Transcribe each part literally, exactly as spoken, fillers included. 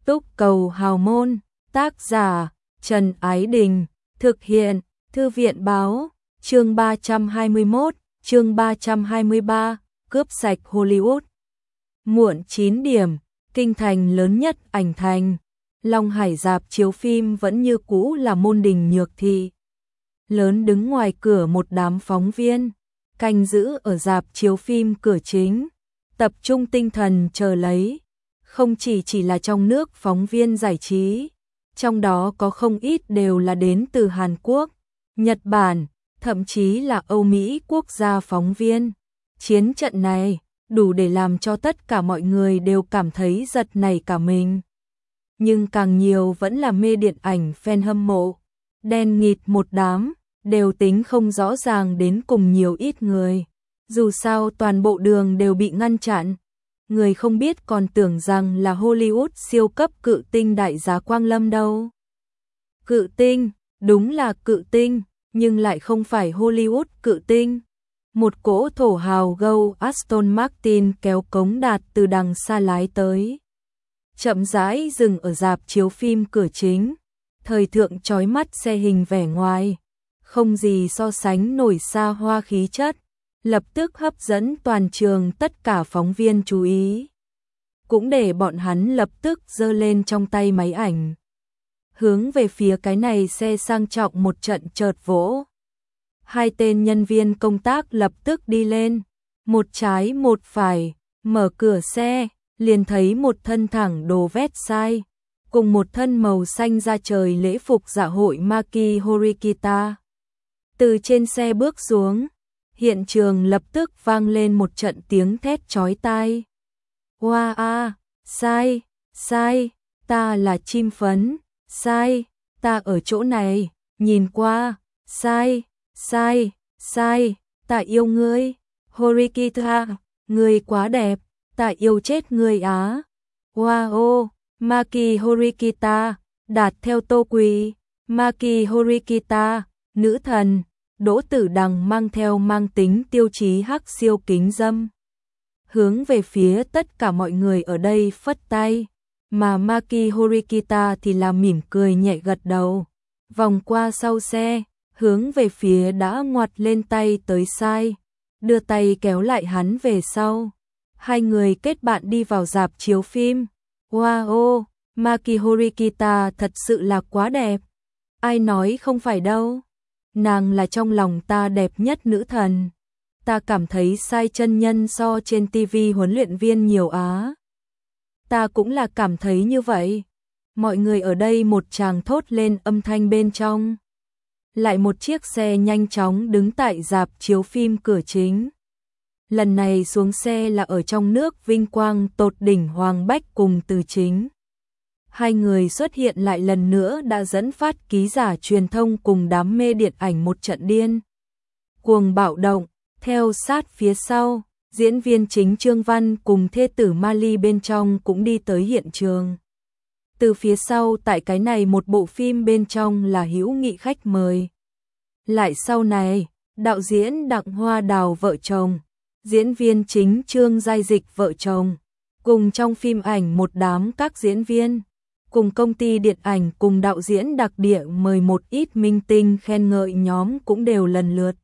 Túc Cầu Hào Môn, tác giả Trần Ái Đình, thực hiện Thư viện Báo, chương ba trăm hai mươi mốt, chương ba trăm hai mươi ba, cướp sạch Hollywood. Muộn chín điểm, kinh thành lớn nhất ảnh thành, Long Hải rạp chiếu phim vẫn như cũ là môn đình nhược thị. Lớn đứng ngoài cửa một đám phóng viên, canh giữ ở rạp chiếu phim cửa chính, tập trung tinh thần chờ lấy. Không chỉ chỉ là trong nước phóng viên giải trí, trong đó có không ít đều là đến từ Hàn Quốc, Nhật Bản, thậm chí là Âu Mỹ quốc gia phóng viên. Chiến trận này đủ để làm cho tất cả mọi người đều cảm thấy giật nảy cả mình. Nhưng càng nhiều vẫn là mê điện ảnh fan hâm mộ, đen nghịt một đám, đều tính không rõ ràng đến cùng nhiều ít người. Dù sao toàn bộ đường đều bị ngăn chặn. Người không biết còn tưởng rằng là Hollywood siêu cấp cự tinh đại giá Quang Lâm đâu. Cự tinh, đúng là cự tinh, nhưng lại không phải Hollywood cự tinh. Một cỗ thổ hào gâu Aston Martin kéo cống đạt từ đằng xa lái tới. Chậm rãi dừng ở rạp chiếu phim cửa chính. Thời thượng chói mắt xe hình vẻ ngoài, không gì so sánh nổi xa hoa khí chất, lập tức hấp dẫn toàn trường tất cả phóng viên chú ý. Cũng để bọn hắn lập tức giơ lên trong tay máy ảnh, hướng về phía cái này xe sang trọng một trận chợt vỗ. Hai tên nhân viên công tác lập tức đi lên, một trái một phải, mở cửa xe, liền thấy một thân thẳng đồ vét sai, cùng một thân màu xanh da trời lễ phục dạ hội Maki Horikita. Từ trên xe bước xuống, hiện trường lập tức vang lên một trận tiếng thét chói tai. Wow a, sai, sai, ta là chim phấn, sai, ta ở chỗ này, nhìn qua, sai, sai, sai, ta yêu ngươi, Horikita, ngươi quá đẹp, ta yêu chết ngươi á. Wow, Maki Horikita, đạt theo Tô Quỳ, Maki Horikita, nữ thần. Đỗ Tử Đằng mang theo mang tính tiêu chí hắc siêu kính dâm, hướng về phía tất cả mọi người ở đây phất tay, mà Maki Horikita thì là mỉm cười nhẹ gật đầu, vòng qua sau xe, hướng về phía đã ngoặt lên tay tới sai, đưa tay kéo lại hắn về sau. Hai người kết bạn đi vào rạp chiếu phim. Wow, Maki Horikita thật sự là quá đẹp. Ai nói không phải đâu. Nàng là trong lòng ta đẹp nhất nữ thần. Ta cảm thấy sai chân nhân so trên tivi huấn luyện viên nhiều á. Ta cũng là cảm thấy như vậy. Mọi người ở đây một tràng thốt lên âm thanh bên trong. Lại một chiếc xe nhanh chóng đứng tại rạp chiếu phim cửa chính. Lần này xuống xe là ở trong nước vinh quang tột đỉnh Hoàng Bách cùng Từ Chính. Hai người xuất hiện lại lần nữa đã dẫn phát ký giả truyền thông cùng đám mê điện ảnh một trận điên cuồng bạo động. Theo sát phía sau, diễn viên chính Trương Văn cùng thê tử Mali bên trong cũng đi tới hiện trường. Từ phía sau tại cái này một bộ phim bên trong là hữu nghị khách mời. Lại sau này, đạo diễn Đặng Hoa Đào vợ chồng, diễn viên chính Trương Giai Dịch vợ chồng, cùng trong phim ảnh một đám các diễn viên, cùng công ty điện ảnh cùng đạo diễn đặc địa mời một ít minh tinh khen ngợi nhóm cũng đều lần lượt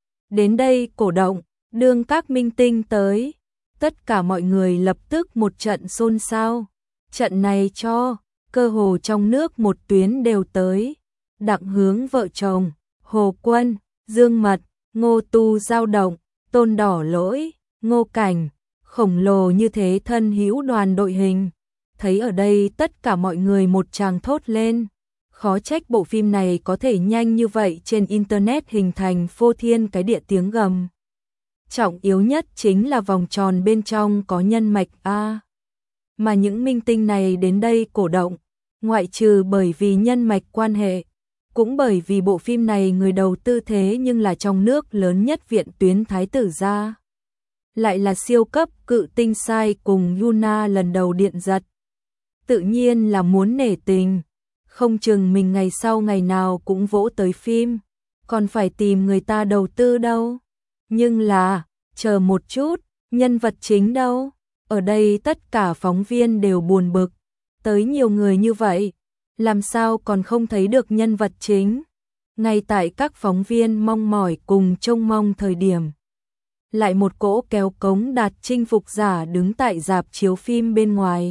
đến đây cổ động. Đương các minh tinh tới, tất cả mọi người lập tức một trận xôn xao. Trận này cho cơ hồ trong nước một tuyến đều tới. Đặng Hướng vợ chồng, Hồ Quân, Dương Mật, Ngô Tu Dao Động, Tôn Đỏ Lỗi, Ngô Cảnh, khổng lồ như thế thân hữu đoàn đội hình. Thấy ở đây tất cả mọi người một tràng thốt lên. Khó trách bộ phim này có thể nhanh như vậy trên internet hình thành phô thiên cái địa tiếng gầm. Trọng yếu nhất chính là vòng tròn bên trong có nhân mạch A. Mà những minh tinh này đến đây cổ động, ngoại trừ bởi vì nhân mạch quan hệ, cũng bởi vì bộ phim này người đầu tư thế nhưng là trong nước lớn nhất viện tuyến Thái tử gia. Lại là siêu cấp cự tinh sai cùng Yuna lần đầu điện giật. Tự nhiên là muốn nể tình, không chừng mình ngày sau ngày nào cũng vỗ tới phim, còn phải tìm người ta đầu tư đâu. Nhưng là, chờ một chút, nhân vật chính đâu? Ở đây tất cả phóng viên đều buồn bực, Tới nhiều người như vậy, làm sao còn không thấy được nhân vật chính? Ngay tại các phóng viên mong mỏi cùng trông mong thời điểm, lại một cỗ kéo cống đạt chinh phục giả đứng tại rạp chiếu phim bên ngoài.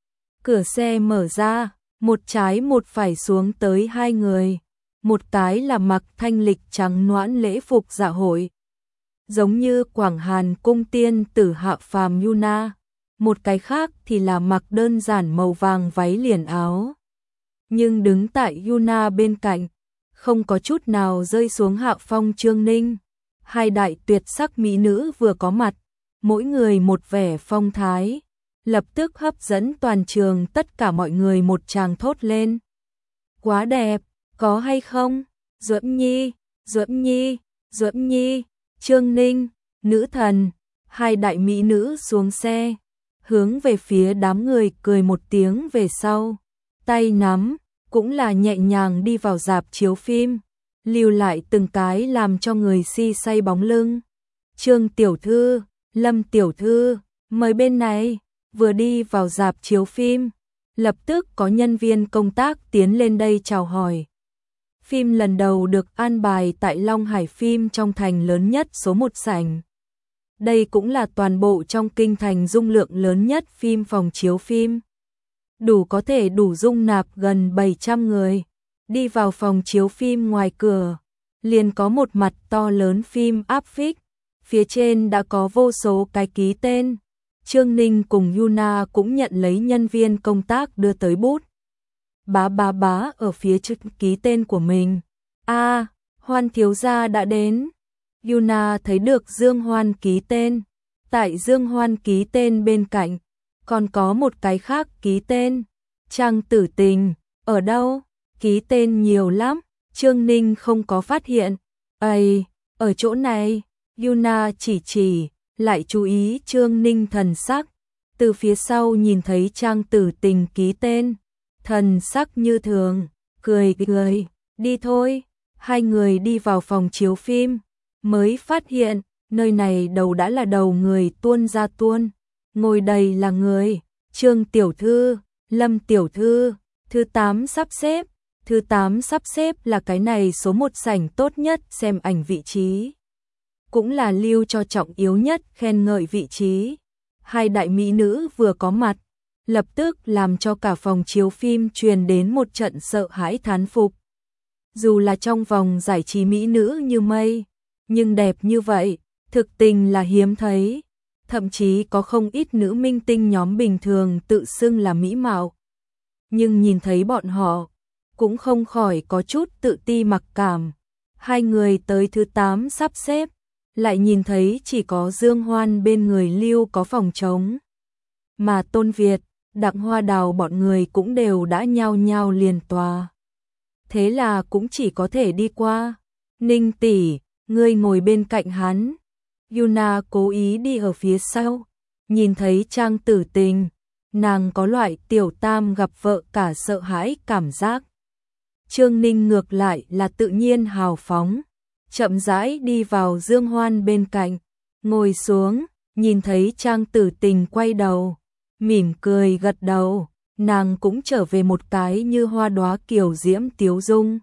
Cửa xe mở ra, một trái một phải xuống tới hai người. Một cái là mặc thanh lịch trắng nõn lễ phục dạ hội, giống như Quảng Hàn cung tiên tử hạ phàm Yuna. Một cái khác thì là mặc đơn giản màu vàng váy liền áo. Nhưng đứng tại Yuna bên cạnh, không có chút nào rơi xuống hạ phong Trương Ninh. Hai đại tuyệt sắc mỹ nữ vừa có mặt, mỗi người một vẻ phong thái, lập tức hấp dẫn toàn trường tất cả mọi người một tràng thốt lên. Quá đẹp, có hay không? Duẫn Nhi, Duẫn Nhi, Duẫn Nhi, Trương Ninh, nữ thần, hai đại mỹ nữ xuống xe, hướng về phía đám người cười một tiếng về sau, tay nắm, cũng là nhẹ nhàng đi vào rạp chiếu phim, lưu lại từng cái làm cho người si say bóng lưng. Trương tiểu thư, Lâm tiểu thư, mời bên này. Vừa đi vào rạp chiếu phim, lập tức có nhân viên công tác tiến lên đây chào hỏi. Phim lần đầu được an bài tại Long Hải phim trong thành lớn nhất số một sảnh. Đây cũng là toàn bộ trong kinh thành dung lượng lớn nhất phim phòng chiếu phim. Đủ có thể đủ dung nạp gần bảy trăm người. Đi vào phòng chiếu phim ngoài cửa, liền có một mặt to lớn phim áp phích, phía trên đã có vô số cái ký tên. Trương Ninh cùng Yuna cũng nhận lấy nhân viên công tác đưa tới bút. Bá bá bá ở phía trước ký tên của mình. A, à, Hoan thiếu gia đã đến. Yuna thấy được Dương Hoan ký tên. Tại Dương Hoan ký tên bên cạnh, còn có một cái khác ký tên. Trang Tử Tình, ở đâu? Ký tên nhiều lắm, Trương Ninh không có phát hiện. Ây, ở chỗ này, Yuna chỉ chỉ, lại chú ý Trương Ninh thần sắc. Từ phía sau nhìn thấy Trang Tử Tình ký tên, thần sắc như thường, cười cười, đi thôi. Hai người đi vào phòng chiếu phim, mới phát hiện, nơi này đầu đã là đầu người tuôn ra tuôn, ngồi đầy là người. Trương tiểu thư, Lâm tiểu thư, thứ tám sắp xếp, thứ tám sắp xếp là cái này số một sảnh tốt nhất xem ảnh vị trí, cũng là lưu cho trọng yếu nhất khen ngợi vị trí. Hai đại mỹ nữ vừa có mặt, lập tức làm cho cả phòng chiếu phim truyền đến một trận sợ hãi thán phục. Dù là trong vòng giải trí mỹ nữ như mây, nhưng đẹp như vậy, thực tình là hiếm thấy. Thậm chí có không ít nữ minh tinh nhóm bình thường tự xưng là mỹ mạo. Nhưng nhìn thấy bọn họ, cũng không khỏi có chút tự ti mặc cảm. Hai người tới thứ tám sắp xếp, lại nhìn thấy chỉ có Dương Hoan bên người lưu có phòng trống. Mà Tôn Việt, Đặng Hoa Đào bọn người cũng đều đã nhao nhao liền tòa. Thế là cũng chỉ có thể đi qua. Ninh tỷ, ngươi ngồi bên cạnh hắn. Yuna cố ý đi ở phía sau, nhìn thấy Trang Tử Tình, nàng có loại tiểu tam gặp vợ cả sợ hãi cảm giác. Trương Ninh ngược lại là tự nhiên hào phóng, chậm rãi đi vào Dương Hoan bên cạnh, ngồi xuống, nhìn thấy Trang Tử Tình quay đầu, mỉm cười gật đầu, nàng cũng trở về một cái như hoa đóa kiều diễm tiếu dung.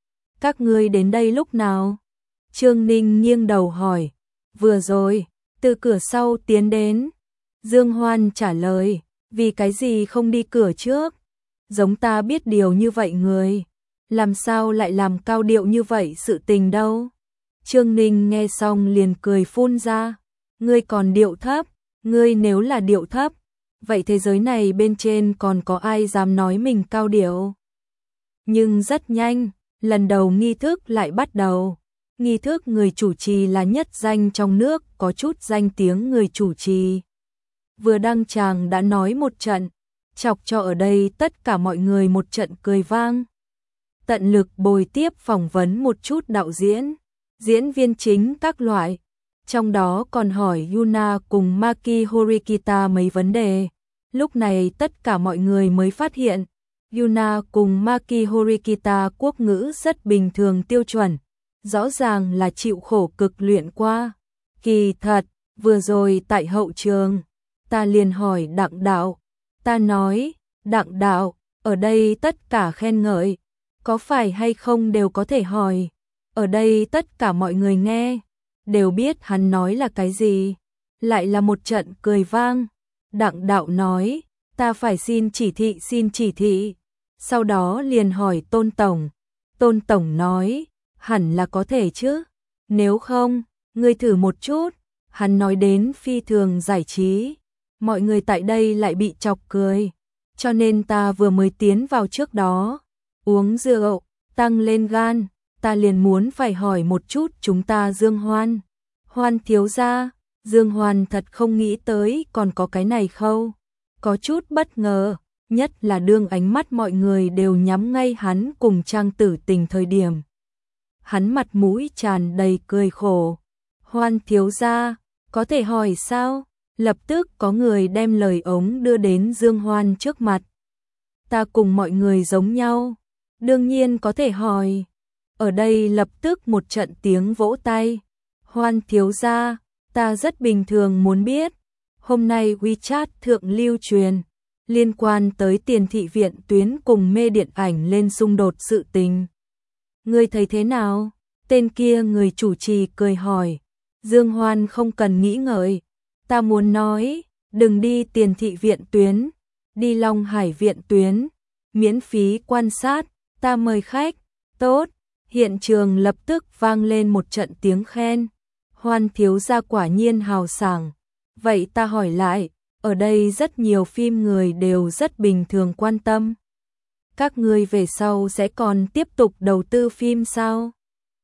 Các ngươi đến đây lúc nào? Trương Ninh nghiêng đầu hỏi. Vừa rồi, từ cửa sau tiến đến. Dương Hoan trả lời, vì cái gì không đi cửa trước? Giống ta biết điều như vậy người, làm sao lại làm cao điệu như vậy sự tình đâu? Trương Ninh nghe xong liền cười phun ra, ngươi còn điệu thấp, ngươi nếu là điệu thấp, vậy thế giới này bên trên còn có ai dám nói mình cao điệu? Nhưng rất nhanh, lần đầu nghi thức lại bắt đầu. Nghi thức người chủ trì là nhất danh trong nước, có chút danh tiếng người chủ trì. Vừa đăng tràng đã nói một trận, chọc cho ở đây tất cả mọi người một trận cười vang. Tận lực bồi tiếp phỏng vấn một chút đạo diễn, diễn viên chính các loại. Trong đó còn hỏi Yuna cùng Maki Horikita mấy vấn đề. Lúc này tất cả mọi người mới phát hiện, Yuna cùng Maki Horikita quốc ngữ rất bình thường tiêu chuẩn. Rõ ràng là chịu khổ cực luyện qua. Kỳ thật, vừa rồi tại hậu trường, ta liền hỏi Đặng đạo, ta nói, Đặng đạo, ở đây tất cả khen ngợi, có phải hay không đều có thể hỏi. Ở đây tất cả mọi người nghe, đều biết hắn nói là cái gì. Lại là một trận cười vang. Đặng đạo nói, ta phải xin chỉ thị xin chỉ thị. Sau đó liền hỏi Tôn Tổng. Tôn Tổng nói, hẳn là có thể chứ. Nếu không, ngươi thử một chút. Hắn nói đến phi thường giải trí. Mọi người tại đây lại bị chọc cười. Cho nên ta vừa mới tiến vào trước đó. Uống rượu, tăng lên gan. Ta liền muốn phải hỏi một chút chúng ta Dương Hoan. Hoan thiếu gia, Dương Hoan thật không nghĩ tới còn có cái này khâu. Có chút bất ngờ, nhất là đương ánh mắt mọi người đều nhắm ngay hắn cùng Trang Tử Tình thời điểm. Hắn mặt mũi tràn đầy cười khổ. Hoan thiếu gia, có thể hỏi sao? Lập tức có người đem lời ống đưa đến Dương Hoan trước mặt. Ta cùng mọi người giống nhau, đương nhiên có thể hỏi. Ở đây lập tức một trận tiếng vỗ tay. Hoan thiếu gia, ta rất bình thường muốn biết. Hôm nay WeChat thượng lưu truyền, liên quan tới Tiền thị viện tuyến cùng mê điện ảnh lên xung đột sự tình. Ngươi thấy thế nào? Tên kia người chủ trì cười hỏi. Dương Hoan không cần nghĩ ngợi. Ta muốn nói, đừng đi Tiền thị viện tuyến, đi Long Hải viện tuyến, miễn phí quan sát, ta mời khách. Tốt. Hiện trường lập tức vang lên một trận tiếng khen. Hoan thiếu gia quả nhiên hào sảng. Vậy ta hỏi lại, ở đây rất nhiều phim người đều rất bình thường quan tâm. Các ngươi về sau sẽ còn tiếp tục đầu tư phim sao?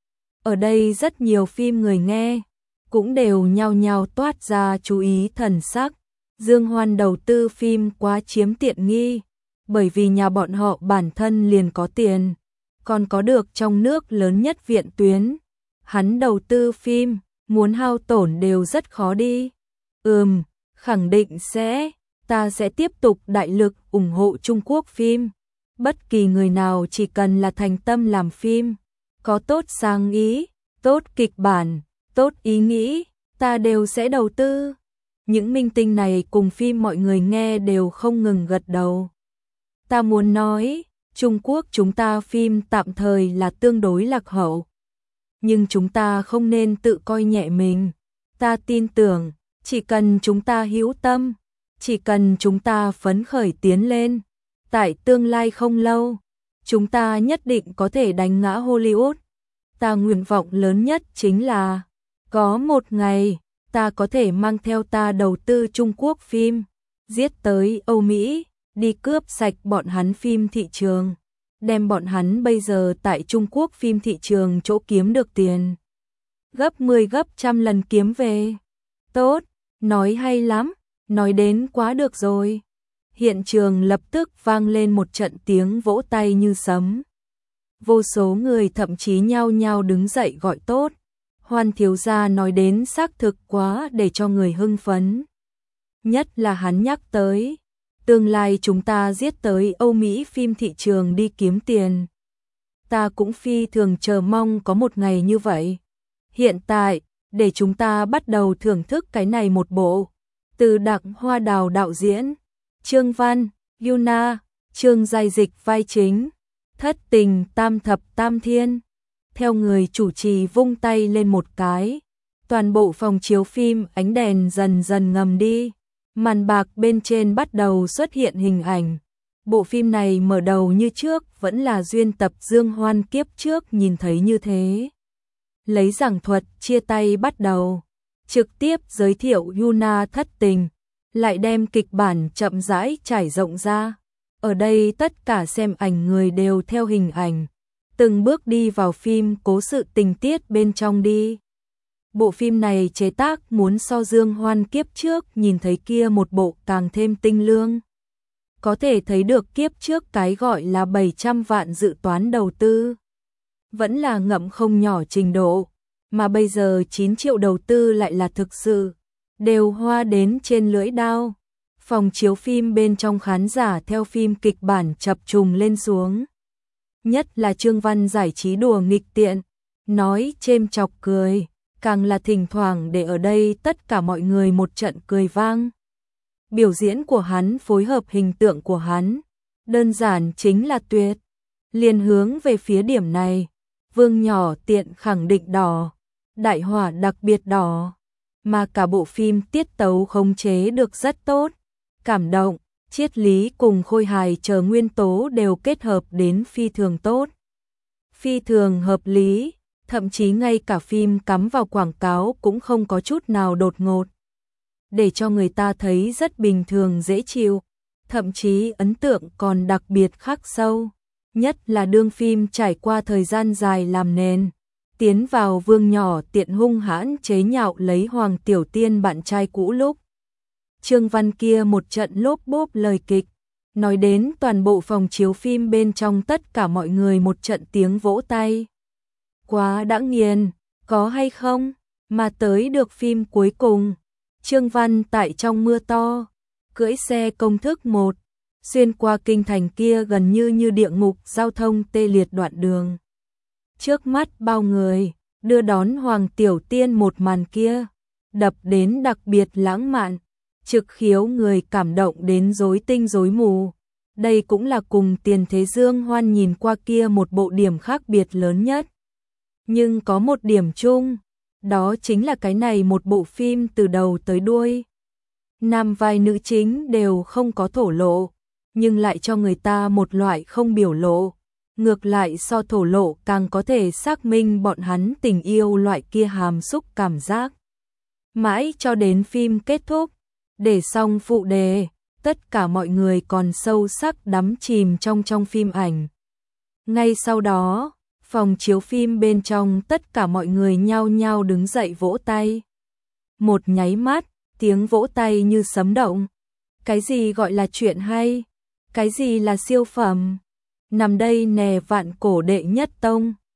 Ở đây rất nhiều phim người nghe, cũng đều nhao nhao toát ra chú ý thần sắc. Dương Hoan đầu tư phim quá chiếm tiện nghi, bởi vì nhà bọn họ bản thân liền có tiền, còn có được trong nước lớn nhất viện tuyến. Hắn đầu tư phim, muốn hao tổn đều rất khó đi. Ừm, khẳng định sẽ, ta sẽ tiếp tục đại lực ủng hộ Trung Quốc phim. Bất kỳ người nào chỉ cần là thành tâm làm phim, có tốt sáng ý, tốt kịch bản, tốt ý nghĩ, ta đều sẽ đầu tư. Những minh tinh này cùng phim mọi người nghe đều không ngừng gật đầu. Ta muốn nói, Trung Quốc chúng ta phim tạm thời là tương đối lạc hậu. Nhưng chúng ta không nên tự coi nhẹ mình. Ta tin tưởng, chỉ cần chúng ta hữu tâm, chỉ cần chúng ta phấn khởi tiến lên, tại tương lai không lâu, chúng ta nhất định có thể đánh ngã Hollywood. Ta nguyện vọng lớn nhất chính là, có một ngày, ta có thể mang theo ta đầu tư Trung Quốc phim, giết tới Âu Mỹ, đi cướp sạch bọn hắn phim thị trường, đem bọn hắn bây giờ tại Trung Quốc phim thị trường chỗ kiếm được tiền. Gấp mười gấp trăm lần kiếm về. Tốt, nói hay lắm, nói đến quá được rồi. Hiện trường lập tức vang lên một trận tiếng vỗ tay như sấm. Vô số người thậm chí nhao nhao đứng dậy gọi tốt. Hoan thiếu gia nói đến xác thực quá để cho người hưng phấn. Nhất là hắn nhắc tới, tương lai chúng ta giết tới Âu Mỹ phim thị trường đi kiếm tiền. Ta cũng phi thường chờ mong có một ngày như vậy. Hiện tại, để chúng ta bắt đầu thưởng thức cái này một bộ. Từ Đặng Hoa Đào đạo diễn, Trương Văn, Yuna, Trương Giai Dịch vai chính, Thất Tình Tam Thập Tam Thiên. Theo người chủ trì vung tay lên một cái, toàn bộ phòng chiếu phim ánh đèn dần dần ngầm đi, màn bạc bên trên bắt đầu xuất hiện hình ảnh. Bộ phim này mở đầu như trước vẫn là duyên tập Dương Hoan kiếp trước nhìn thấy như thế. Lấy giảng thuật chia tay bắt đầu, trực tiếp giới thiệu Yuna thất tình, lại đem kịch bản chậm rãi trải rộng ra. Ở đây tất cả xem ảnh người đều theo hình ảnh, từng bước đi vào phim cố sự tình tiết bên trong đi. Bộ phim này chế tác muốn so Dương Hoan kiếp trước nhìn thấy kia một bộ càng thêm tinh lương. Có thể thấy được kiếp trước cái gọi là bảy trăm vạn dự toán đầu tư, vẫn là ngậm không nhỏ trình độ, mà bây giờ chín triệu đầu tư lại là thực sự, đều hoa đến trên lưỡi dao. Phòng chiếu phim bên trong khán giả theo phim kịch bản chập trùng lên xuống. Nhất là Trương Văn giải trí đùa nghịch tiện, nói chêm chọc cười, càng là thỉnh thoảng để ở đây tất cả mọi người một trận cười vang. Biểu diễn của hắn phối hợp hình tượng của hắn, đơn giản chính là tuyệt. Liền hướng về phía điểm này, Vương Nhỏ Tiện khẳng định đỏ, Đại Hỏa đặc biệt đỏ, mà cả bộ phim tiết tấu khống chế được rất tốt, cảm động, triết lý cùng khôi hài chờ nguyên tố đều kết hợp đến phi thường tốt. Phi thường hợp lý, thậm chí ngay cả phim cắm vào quảng cáo cũng không có chút nào đột ngột, để cho người ta thấy rất bình thường dễ chịu, thậm chí ấn tượng còn đặc biệt khắc sâu, nhất là đương phim trải qua thời gian dài làm nền, tiến vào Vương Nhỏ Tiện hung hãn chế nhạo lấy Hoàng Tiểu Tiên bạn trai cũ lúc Trương Văn kia một trận lốp bốp lời kịch, nói đến toàn bộ phòng chiếu phim bên trong tất cả mọi người một trận tiếng vỗ tay. Quá đã nghiền, có hay không? Mà tới được phim cuối cùng, Trương Văn tại trong mưa to, cưỡi xe công thức một, xuyên qua kinh thành kia gần như như địa ngục giao thông tê liệt đoạn đường. Trước mắt bao người, đưa đón Hoàng Tiểu Tiên một màn kia, đập đến đặc biệt lãng mạn, trực khiếu người cảm động đến rối tinh rối mù. Đây cũng là cùng Tiền Thế Dương Hoan nhìn qua kia một bộ điểm khác biệt lớn nhất. Nhưng có một điểm chung, đó chính là cái này một bộ phim từ đầu tới đuôi. Nam vai nữ chính đều không có thổ lộ, nhưng lại cho người ta một loại không biểu lộ. Ngược lại so thổ lộ càng có thể xác minh bọn hắn tình yêu loại kia hàm xúc cảm giác. Mãi cho đến phim kết thúc, để xong phụ đề, tất cả mọi người còn sâu sắc đắm chìm trong trong phim ảnh. Ngay sau đó, phòng chiếu phim bên trong tất cả mọi người nhao nhao đứng dậy vỗ tay. Một nháy mắt, tiếng vỗ tay như sấm động. Cái gì gọi là chuyện hay? Cái gì là siêu phẩm? Nằm đây nè vạn cổ đệ nhất tông.